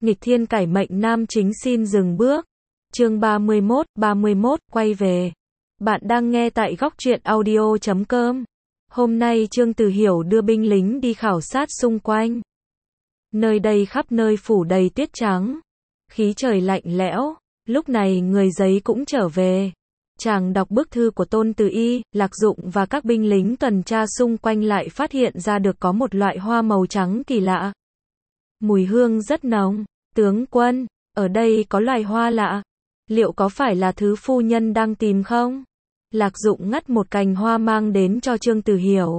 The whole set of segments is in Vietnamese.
nghịch thiên cải mệnh nam chính xin dừng bước. Chương 31, quay về. Bạn đang nghe tại góc truyện audio.com. Hôm nay Trương Từ Hiểu đưa binh lính đi khảo sát xung quanh. Nơi đây khắp nơi phủ đầy tuyết trắng. Khí trời lạnh lẽo. Lúc này người giấy cũng trở về. Chàng đọc bức thư của Tôn Từ Y, Lạc Dụng và các binh lính tuần tra xung quanh lại phát hiện ra được có một loại hoa màu trắng kỳ lạ. Mùi hương rất nồng. Tướng quân, ở đây có loài hoa lạ. Liệu có phải là thứ phu nhân đang tìm không? Lạc Dụng ngắt một cành hoa mang đến cho Trương Từ Hiểu.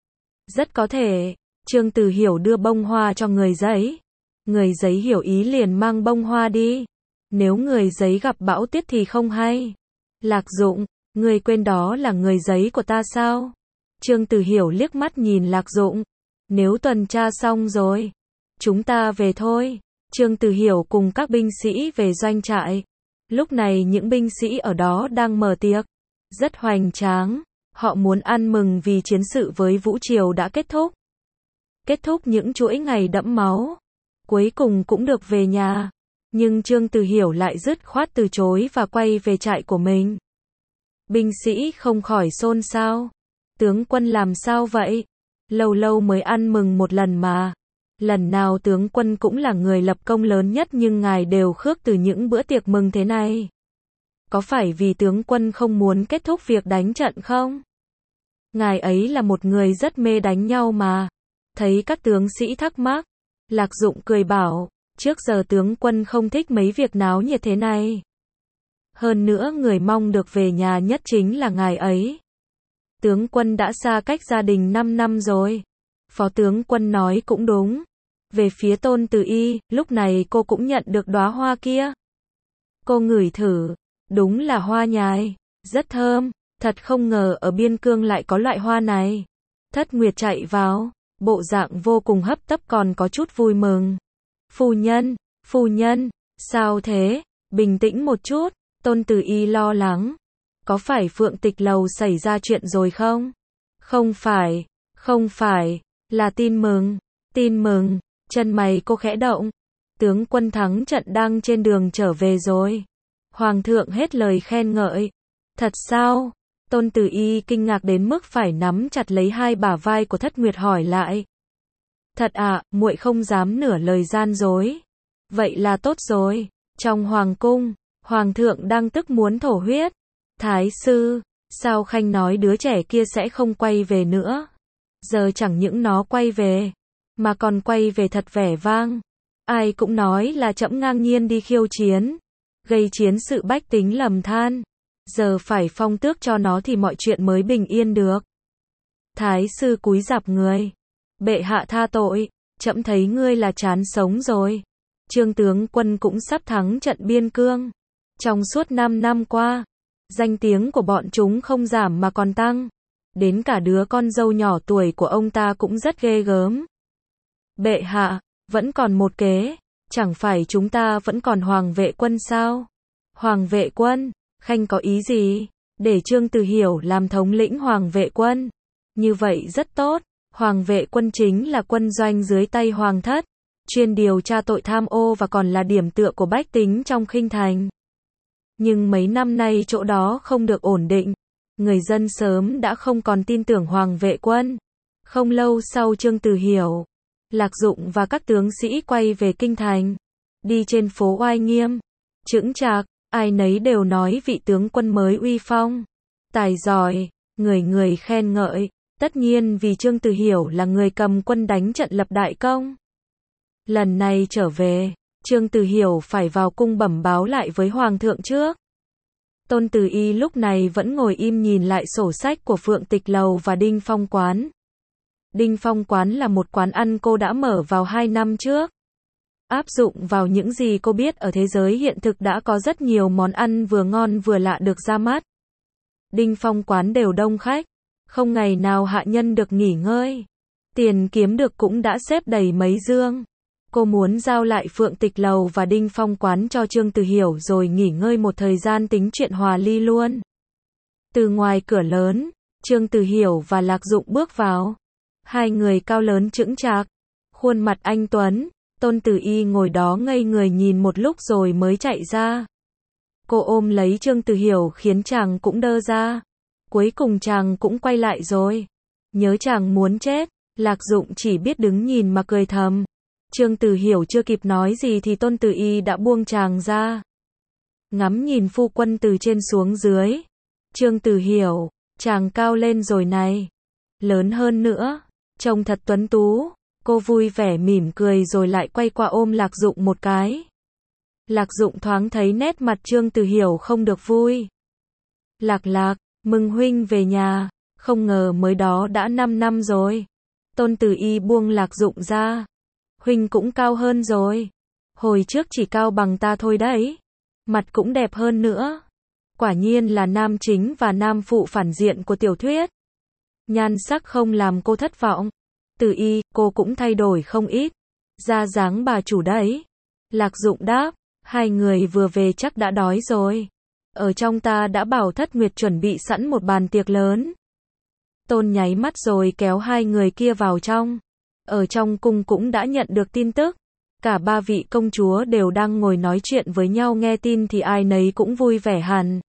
Rất có thể. Trương Từ Hiểu đưa bông hoa cho người giấy. Người giấy hiểu ý liền mang bông hoa đi. Nếu người giấy gặp bão tuyết thì không hay. Lạc Dụng, người quên đó là người giấy của ta sao? Trương Từ Hiểu liếc mắt nhìn Lạc Dụng. Nếu tuần tra xong rồi, chúng ta về thôi. Trương Từ Hiểu cùng các binh sĩ về doanh trại. Lúc này những binh sĩ ở đó đang mở tiệc. Rất hoành tráng. Họ muốn ăn mừng vì chiến sự với Vũ Triều đã kết thúc. Kết thúc những chuỗi ngày đẫm máu. Cuối cùng cũng được về nhà. Nhưng Trương Từ Hiểu lại dứt khoát từ chối và quay về trại của mình. Binh sĩ không khỏi xôn xao. Tướng quân làm sao vậy? Lâu lâu mới ăn mừng một lần mà. Lần nào tướng quân cũng là người lập công lớn nhất nhưng ngài đều khước từ những bữa tiệc mừng thế này. Có phải vì tướng quân không muốn kết thúc việc đánh trận không? Ngài ấy là một người rất mê đánh nhau mà. Thấy các tướng sĩ thắc mắc, Lạc Dụng cười bảo, trước giờ tướng quân không thích mấy việc náo nhiệt thế này. Hơn nữa người mong được về nhà nhất chính là ngài ấy. Tướng quân đã xa cách gia đình 5 năm rồi. Phó tướng quân nói cũng đúng. Về phía Tôn Từ Y, lúc này cô cũng nhận được đóa hoa kia. Cô ngửi thử, đúng là hoa nhài, rất thơm, thật không ngờ ở biên cương lại có loại hoa này. Thất Nguyệt chạy vào, bộ dạng vô cùng hấp tấp còn có chút vui mừng. Phu nhân, sao thế? Bình tĩnh một chút, Tôn Từ Y lo lắng. Có phải Phượng Tịch Lầu xảy ra chuyện rồi không? Không phải, là tin mừng, chân mày cô khẽ động. Tướng quân thắng trận đang trên đường trở về rồi. Hoàng thượng hết lời khen ngợi. Thật sao? Tôn Từ Y kinh ngạc đến mức phải nắm chặt lấy hai bả vai của Thất Nguyệt hỏi lại. Thật ạ, muội không dám nửa lời gian dối. Vậy là tốt rồi. Trong hoàng cung, hoàng thượng đang tức muốn thổ huyết. Thái sư, sao Khanh nói đứa trẻ kia sẽ không quay về nữa? Giờ chẳng những nó quay về, mà còn quay về thật vẻ vang. Ai cũng nói là trẫm ngang nhiên đi khiêu chiến, gây chiến sự bách tính lầm than. Giờ phải phong tước cho nó thì mọi chuyện mới bình yên được. Thái sư cúi rạp người. Bệ hạ tha tội, trẫm thấy ngươi là chán sống rồi. Trương tướng quân cũng sắp thắng trận biên cương. Trong suốt 5 năm qua, danh tiếng của bọn chúng không giảm mà còn tăng. Đến cả đứa con dâu nhỏ tuổi của ông ta cũng rất ghê gớm. Bệ hạ, vẫn còn một kế, chẳng phải chúng ta vẫn còn Hoàng Vệ Quân sao? Hoàng Vệ Quân, Khanh có ý gì? Để Trương Từ Hiểu làm thống lĩnh Hoàng Vệ Quân. Như vậy rất tốt, Hoàng Vệ Quân chính là quân doanh dưới tay Hoàng thất, chuyên điều tra tội tham ô và còn là điểm tựa của bách tính trong khinh thành. Nhưng mấy năm nay chỗ đó không được ổn định, người dân sớm đã không còn tin tưởng Hoàng Vệ Quân. Không lâu sau Trương Từ Hiểu, Lạc Dụng và các tướng sĩ quay về kinh thành. Đi trên phố oai nghiêm, chững chạc, ai nấy đều nói vị tướng quân mới uy phong, tài giỏi, người người khen ngợi. Tất nhiên vì Trương Từ Hiểu là người cầm quân đánh trận lập đại công. Lần này trở về, Trương Từ Hiểu phải vào cung bẩm báo lại với Hoàng thượng trước. Tôn Từ Y lúc này vẫn ngồi im nhìn lại sổ sách của Phượng Tịch Lầu và Đinh Phong Quán. Đinh Phong Quán là một quán ăn cô đã mở vào 2 năm trước. Áp dụng vào những gì cô biết ở thế giới hiện thực đã có rất nhiều món ăn vừa ngon vừa lạ được ra mắt. Đinh Phong Quán đều đông khách, không ngày nào hạ nhân được nghỉ ngơi. Tiền kiếm được cũng đã xếp đầy mấy dương. Cô muốn giao lại Phượng Tịch Lầu và Đinh Phong Quán cho Trương Từ Hiểu rồi nghỉ ngơi một thời gian tính chuyện hòa ly luôn. Từ ngoài cửa lớn, Trương Từ Hiểu và Lạc Dụng bước vào. Hai người cao lớn chững chạc, khuôn mặt anh tuấn, Tôn Tử Y ngồi đó ngây người nhìn một lúc rồi mới chạy ra. Cô ôm lấy Trương Tử Hiểu khiến chàng cũng đơ ra. Cuối cùng chàng cũng quay lại rồi. Nhớ chàng muốn chết, Lạc Dụng chỉ biết đứng nhìn mà cười thầm. Trương Tử Hiểu chưa kịp nói gì thì Tôn Tử Y đã buông chàng ra. Ngắm nhìn phu quân từ trên xuống dưới. Trương Tử Hiểu, chàng cao lên rồi này. Lớn hơn nữa, trông thật tuấn tú. Cô vui vẻ mỉm cười rồi lại quay qua ôm Lạc Dụng một cái. Lạc Dụng thoáng thấy nét mặt Trương Tử Hiểu không được vui. Lạc Lạc, mừng huynh về nhà, không ngờ mới đó đã 5 năm rồi. Tôn Tử Y buông Lạc Dụng ra. Huynh cũng cao hơn rồi. Hồi trước chỉ cao bằng ta thôi đấy. Mặt cũng đẹp hơn nữa. Quả nhiên là nam chính và nam phụ phản diện của tiểu thuyết. Nhan sắc không làm cô thất vọng. Tử Y, cô cũng thay đổi không ít. Ra dáng bà chủ đấy. Lạc Dụng đáp, hai người vừa về chắc đã đói rồi. Ở trong ta đã bảo Thất Nguyệt chuẩn bị sẵn một bàn tiệc lớn. Tôn nháy mắt rồi kéo hai người kia vào trong. Ở trong cung cũng đã nhận được tin tức. Cả ba vị công chúa đều đang ngồi nói chuyện với nhau, nghe tin thì ai nấy cũng vui vẻ hẳn.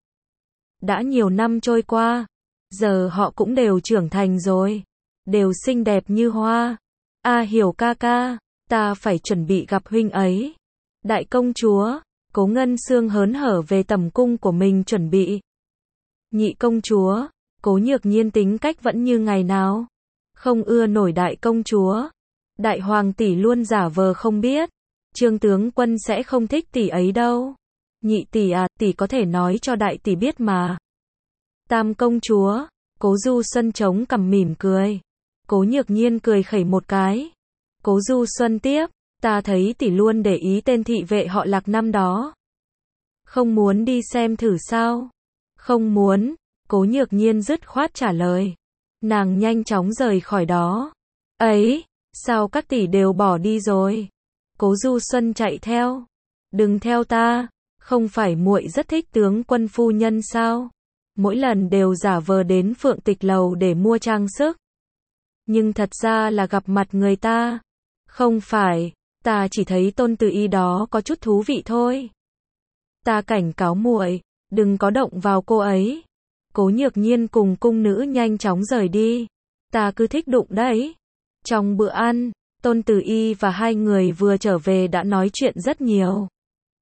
Đã nhiều năm trôi qua, giờ họ cũng đều trưởng thành rồi. Đều xinh đẹp như hoa. Hiểu ca ca, ta phải chuẩn bị gặp huynh ấy. Đại công chúa, Cố Ngân Sương hớn hở về tẩm cung của mình chuẩn bị. Nhị công chúa, Cố Nhược Nhiên tính cách vẫn như ngày nào. Không ưa nổi đại công chúa. Đại hoàng tỷ luôn giả vờ không biết. Trương tướng quân sẽ không thích tỷ ấy đâu. Nhị tỷ à, tỷ có thể nói cho đại tỷ biết mà. Tam công chúa, Cố Du Xuân chống cằm mỉm cười. Cố Nhược Nhiên cười khẩy một cái. Cố Du Xuân tiếp, ta thấy tỷ luôn để ý tên thị vệ họ Lạc năm đó. Không muốn đi xem thử sao? Không muốn, Cố Nhược Nhiên dứt khoát trả lời. Nàng nhanh chóng rời khỏi đó. Ấy, sao các tỷ đều bỏ đi rồi? Cố Du Xuân chạy theo. Đừng theo ta, không phải muội rất thích tướng quân phu nhân sao? Mỗi lần đều giả vờ đến Phượng Tịch Lầu để mua trang sức. Nhưng thật ra là gặp mặt người ta. Không phải, ta chỉ thấy Tôn Tử Y đó có chút thú vị thôi. Ta cảnh cáo muội, đừng có động vào cô ấy. Cố Nhược Nhiên cùng cung nữ nhanh chóng rời đi. Ta cứ thích đụng đấy. Trong bữa ăn, Tôn Tử Y và hai người vừa trở về đã nói chuyện rất nhiều.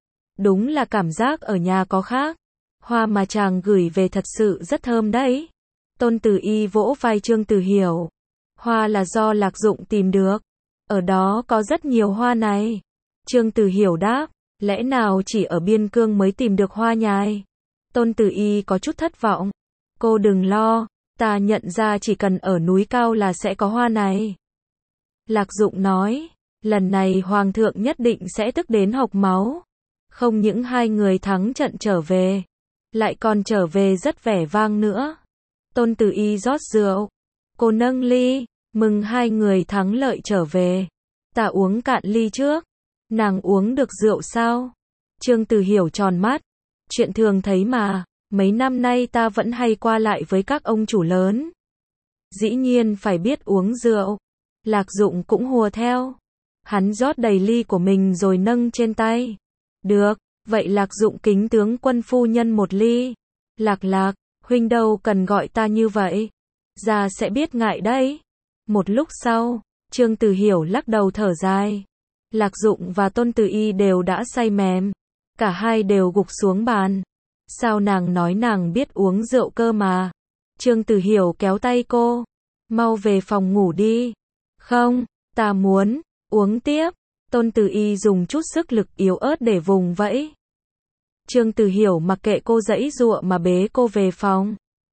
Đúng là cảm giác ở nhà có khác. Hoa mà chàng gửi về thật sự rất thơm đấy. Tôn Tử Y vỗ vai Trương Tử Hiểu. Hoa là do Lạc Dụng tìm được. Ở đó có rất nhiều hoa này. Trương Tử Hiểu đáp, lẽ nào chỉ ở Biên Cương mới tìm được hoa nhài? Tôn Tử Y có chút thất vọng. Cô đừng lo, ta nhận ra chỉ cần ở núi cao là sẽ có hoa này. Lạc Dụng nói, lần này Hoàng thượng nhất định sẽ tức đến hộc máu. Không những hai người thắng trận trở về, lại còn trở về rất vẻ vang nữa. Tôn Tử Y rót rượu. Cô nâng ly, mừng hai người thắng lợi trở về. Ta uống cạn ly trước. Nàng uống được rượu sao? Trương Tử Hiểu tròn mắt. Chuyện thường thấy mà, mấy năm nay ta vẫn hay qua lại với các ông chủ lớn. Dĩ nhiên phải biết uống rượu. Lạc Dụng cũng hùa theo. Hắn rót đầy ly của mình rồi nâng trên tay. Được, vậy Lạc Dụng kính tướng quân phu nhân một ly. Lạc Lạc, huynh đâu cần gọi ta như vậy. Già sẽ biết ngại đấy. Một lúc sau, Trương Tử Hiểu lắc đầu thở dài. Lạc Dụng và Tôn Tử Y đều đã say mềm. Cả hai đều gục xuống bàn. Sao nàng nói nàng biết uống rượu cơ mà. Trương Tử Hiểu kéo tay cô. Mau về phòng ngủ đi. Không, ta muốn uống tiếp. Tôn Tử Y dùng chút sức lực yếu ớt để vùng vẫy. Trương Tử Hiểu mặc kệ cô giãy giụa mà bế cô về phòng.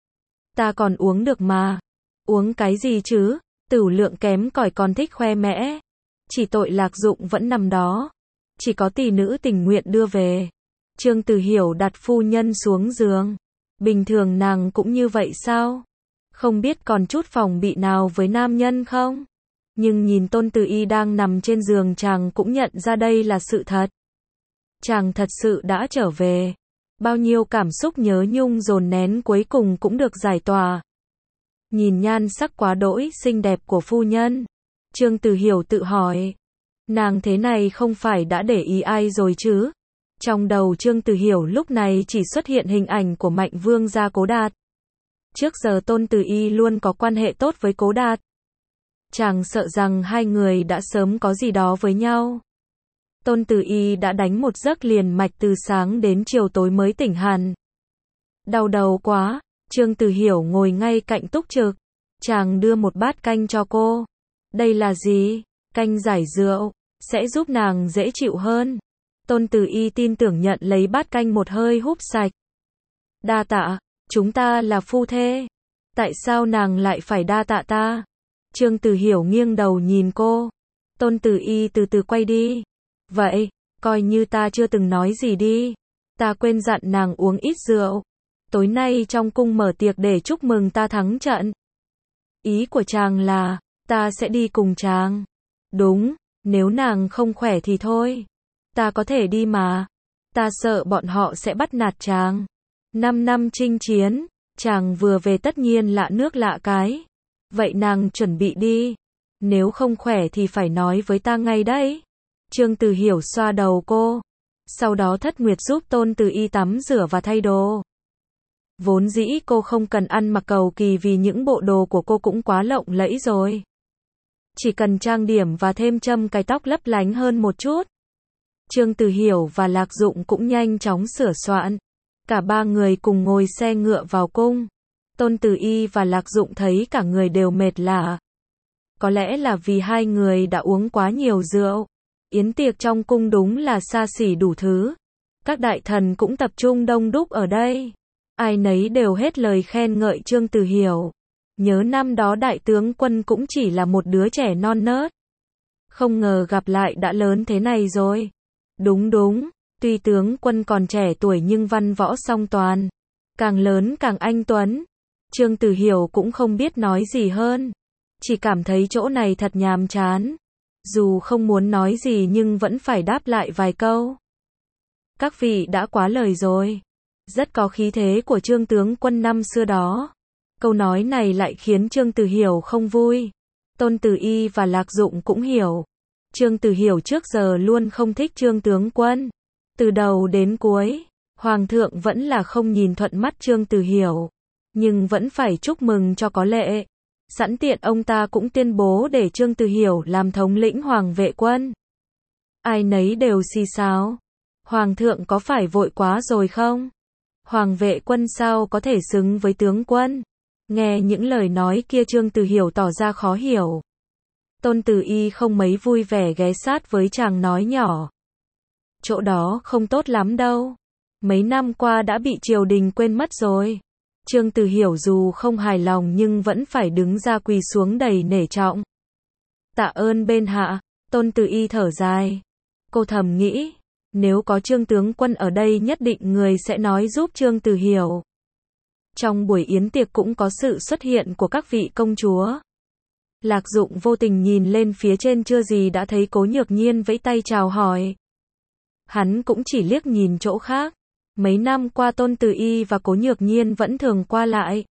Ta còn uống được mà. Uống cái gì chứ? Tửu lượng kém cỏi còn thích khoe mẽ. Chỉ tội Lạc Dụng vẫn nằm đó. Chỉ có tỷ nữ tình nguyện đưa về. Trương Tử Hiểu đặt phu nhân xuống giường. Bình thường nàng cũng như vậy sao? Không biết còn chút phòng bị nào với nam nhân không? Nhưng nhìn Tôn Tử Y đang nằm trên giường chàng cũng nhận ra đây là sự thật. Chàng thật sự đã trở về. Bao nhiêu cảm xúc nhớ nhung dồn nén cuối cùng cũng được giải tỏa. Nhìn nhan sắc quá đỗi xinh đẹp của phu nhân, Trương Tử Hiểu tự hỏi, Nàng thế này không phải đã để ý ai rồi chứ? Trong đầu Trương Từ Hiểu lúc này chỉ xuất hiện hình ảnh của Mạnh Vương gia Cố Đạt. Trước giờ Tôn Từ Y luôn có quan hệ tốt với Cố Đạt. Chàng sợ rằng hai người đã sớm có gì đó với nhau. Tôn Từ Y đã đánh một giấc liền mạch từ sáng đến chiều tối mới tỉnh hẳn. Đau đầu quá, Trương Từ Hiểu ngồi ngay cạnh túc trực. Chàng đưa một bát canh cho cô. Đây là gì? Canh giải rượu, sẽ giúp nàng dễ chịu hơn. Tôn Từ Y tin tưởng nhận lấy bát canh một hơi húp sạch. Đa tạ, chúng ta là phu thê. Tại sao nàng lại phải đa tạ ta? Trương Từ Hiểu nghiêng đầu nhìn cô. Tôn Từ Y từ từ quay đi. Vậy, coi như ta chưa từng nói gì đi. Ta quên dặn nàng uống ít rượu. Tối nay trong cung mở tiệc để chúc mừng ta thắng trận. Ý của chàng là, ta sẽ đi cùng chàng. Đúng, nếu nàng không khỏe thì thôi. Ta có thể đi mà. Ta sợ bọn họ sẽ bắt nạt chàng. 5 năm chinh chiến, chàng vừa về tất nhiên lạ nước lạ cái. Vậy nàng chuẩn bị đi. Nếu không khỏe thì phải nói với ta ngay đấy. Trương Từ Hiểu xoa đầu cô. Sau đó Thất Nguyệt giúp Tôn Từ Y tắm rửa và thay đồ. Vốn dĩ cô không cần ăn mặc cầu kỳ vì những bộ đồ của cô cũng quá lộng lẫy rồi. Chỉ cần trang điểm và thêm châm cài tóc lấp lánh hơn một chút. Trương Từ Hiểu và Lạc Dụng cũng nhanh chóng sửa soạn. Cả ba người cùng ngồi xe ngựa vào cung. Tôn Từ Y và Lạc Dụng thấy cả người đều mệt lả. Có lẽ là vì hai người đã uống quá nhiều rượu. Yến tiệc trong cung đúng là xa xỉ đủ thứ. Các đại thần cũng tập trung đông đúc ở đây. Ai nấy đều hết lời khen ngợi Trương Từ Hiểu. Nhớ năm đó đại tướng Quân cũng chỉ là một đứa trẻ non nớt. Không ngờ gặp lại đã lớn thế này rồi. Đúng, tuy tướng Quân còn trẻ tuổi nhưng văn võ song toàn. Càng lớn càng anh tuấn. Trương Từ Hiểu cũng không biết nói gì hơn. Chỉ cảm thấy chỗ này thật nhàm chán. Dù không muốn nói gì nhưng vẫn phải đáp lại vài câu. Các vị đã quá lời rồi. Rất có khí thế của Trương tướng Quân năm xưa đó. Câu nói này lại khiến Trương Từ Hiểu không vui. Tôn Từ Y và Lạc Dụng cũng hiểu. Trương Từ Hiểu trước giờ luôn không thích Trương tướng Quân. Từ đầu đến cuối, Hoàng thượng vẫn là không nhìn thuận mắt Trương Từ Hiểu. Nhưng vẫn phải chúc mừng cho có lệ. Sẵn tiện ông ta cũng tuyên bố để Trương Từ Hiểu làm thống lĩnh Hoàng vệ quân. Ai nấy đều xì xào. Hoàng thượng có phải vội quá rồi không? Hoàng vệ quân sao có thể xứng với tướng quân? Nghe những lời nói kia Trương Từ Hiểu tỏ ra khó hiểu. Tôn Từ Y không mấy vui vẻ ghé sát với chàng nói nhỏ. Chỗ đó không tốt lắm đâu. Mấy năm qua đã bị triều đình quên mất rồi. Trương Từ Hiểu dù không hài lòng nhưng vẫn phải đứng ra quỳ xuống đầy nể trọng. Tạ ơn bên hạ, Tôn Từ Y thở dài. Cô thầm nghĩ, nếu có Trương tướng Quân ở đây nhất định người sẽ nói giúp Trương Từ Hiểu. Trong buổi yến tiệc cũng có sự xuất hiện của các vị công chúa. Lạc Dụng vô tình nhìn lên phía trên chưa gì đã thấy Cố Nhược Nhiên vẫy tay chào hỏi. Hắn cũng chỉ liếc nhìn chỗ khác. Mấy năm qua Tôn Từ Y và Cố Nhược Nhiên vẫn thường qua lại.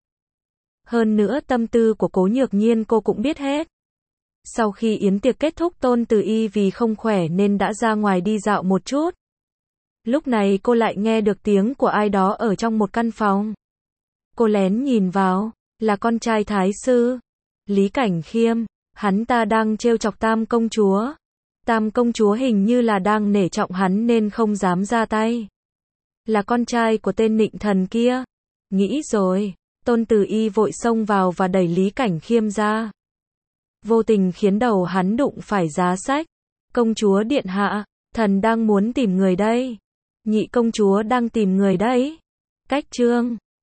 Hơn nữa tâm tư của Cố Nhược Nhiên cô cũng biết hết. Sau khi yến tiệc kết thúc Tôn Từ Y vì không khỏe nên đã ra ngoài đi dạo một chút. Lúc này cô lại nghe được tiếng của ai đó ở trong một căn phòng. Cô lén nhìn vào, là con trai thái sư, Lý Cảnh Khiêm, hắn ta đang trêu chọc Tam công chúa. Tam công chúa hình như là đang nể trọng hắn nên không dám ra tay. Là con trai của tên nịnh thần kia. Nghĩ rồi, Tôn Từ Y vội xông vào và đẩy Lý Cảnh Khiêm ra. Vô tình khiến đầu hắn đụng phải giá sách. Công chúa điện hạ, thần đang muốn tìm người đây. Nhị công chúa đang tìm người đấy. Cách trương.